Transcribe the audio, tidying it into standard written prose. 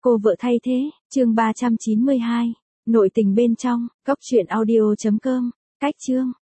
Cô vợ thay thế, chương 392. Nội tình bên trong, góc truyện audio.com. Cách chương.